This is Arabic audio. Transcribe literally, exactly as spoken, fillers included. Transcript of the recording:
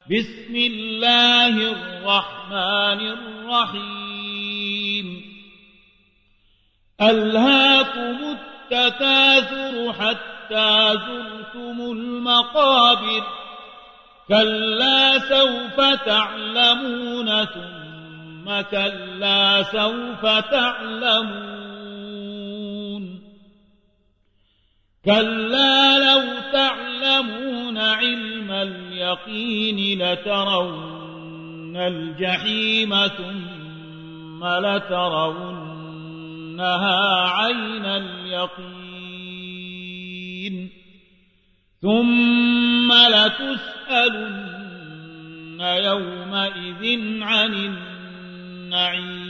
بسم الله الرحمن الرحيم ألهاكم التكاثر حتى زرتم المقابر كلا سوف تعلمون ثم كلا سوف تعلمون كلا لو تعلمون علم اليقين لترون الجحيم ثم لترونها عين اليقين ثم لتسألن يومئذ عن النعيم